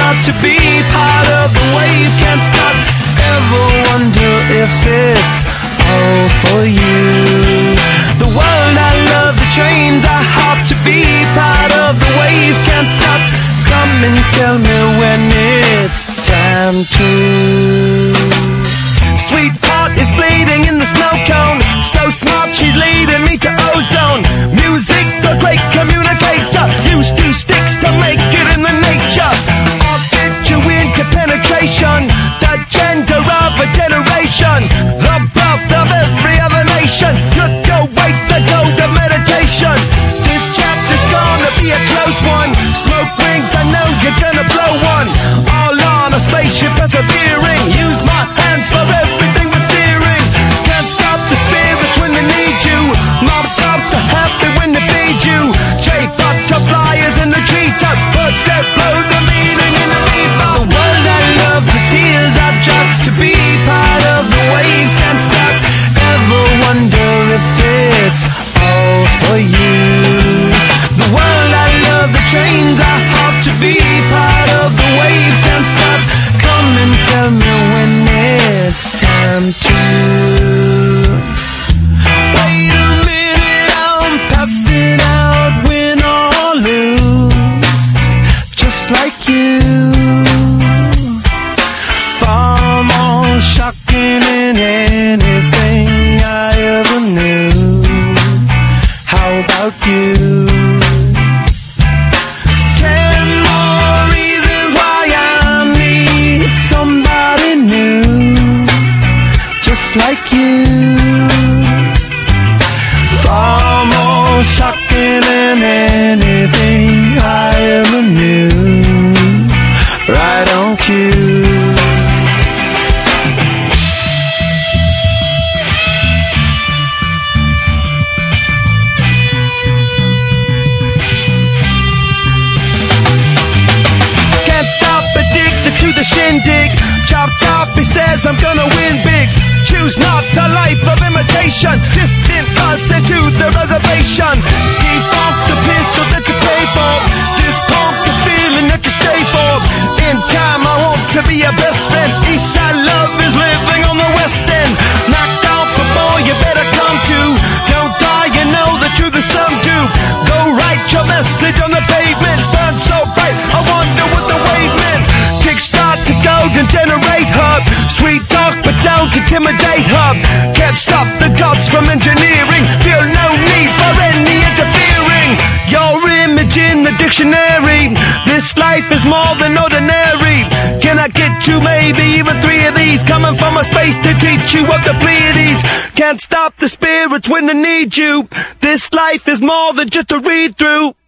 hard to be part of the wave. Can't stop, ever wonder if it's all for you. The world I love, the trains I hop to be part of the wave. Can't stop, come and tell me when it's time to. Sweetheart is bleeding in the snow cone. So smart, she's leading me to ozone. Music, the great communicator. Used two sticks to make it in the nature. I'll get you into penetration. The gender of a generation. The birth of every other nation. Look your way to go to meditation. This chapter's gonna be a close one. Smoke rings, I know you're gonna blow one. All on a spaceship persevering. Use my hands for everything but steering. Can't stop the spirits when they need you. Mob tops are happy when they feed you. J-Fox are flyers in the treetop. Birds that blow the meaning in the bebop. The world I love, the tears I drop to be part of the wave. Can't stop, ever wonder if it's all for you. The world I love, the trains I hop to be part of the wave. Can't stop, come and tell me when it's time to. Wait a minute, I'm passing out, win or lose, just like you. Far more shocking than anything I ever knew. How about you? 10 more reasons why I need somebody new, just like you. Far more shocking than anything I ever knew. Right on cue. The shindig, chop top, he says I'm gonna win big. Choose not a life of imitation. Distant us into the reservation. Defunct the pistol that you pay for. Just pump the feeling that you stay for. In time I want to be your best friend. Eastside love is living on the west end. Knocked out before you better come to. Don't die, you know the truth is some do. Go write your message on the pavement. Burn so bright, I wonder what the wave meant. Kickstart the golden generate hub. Sweet talk but don't intimidate hub. Can't stop the gods from engineering. Feel no need for any interfering. Your image in the dictionary. This life is more than ordinary. Can I get you maybe even 3 of these? Coming from a space to teach you of the Pleiades. Can't stop the spirits when they need you. This life is more than just a read through.